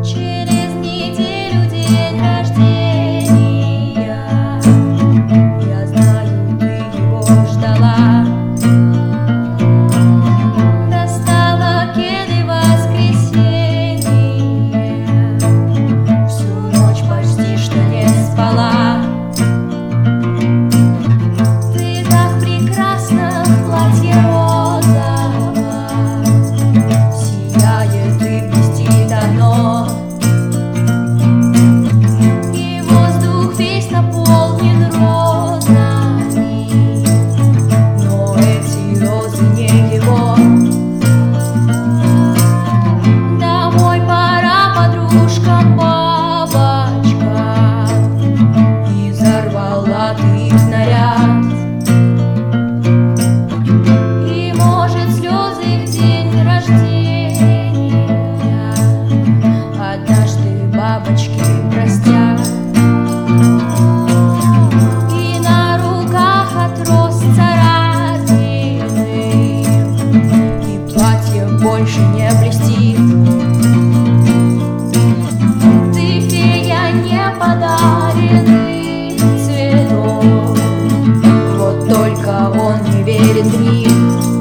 Через неделю день рождения. Я знаю, ты его ждала. Достала кеды воскресенье. Всю ночь почти что не спала. Ты так прекрасна в платье розовом. Сияет и блестит оно. И воздух весь наполнен розами. Но эти розы не его. Домой пора, подружка, бабочка. И взорвала ты их снаряд. И, может, слезы в день рождения однажды бабочки простят. И на руках от роз царапины, и платье больше не блестит. Ты фея неподаренный цветок, вот только он не верит в них.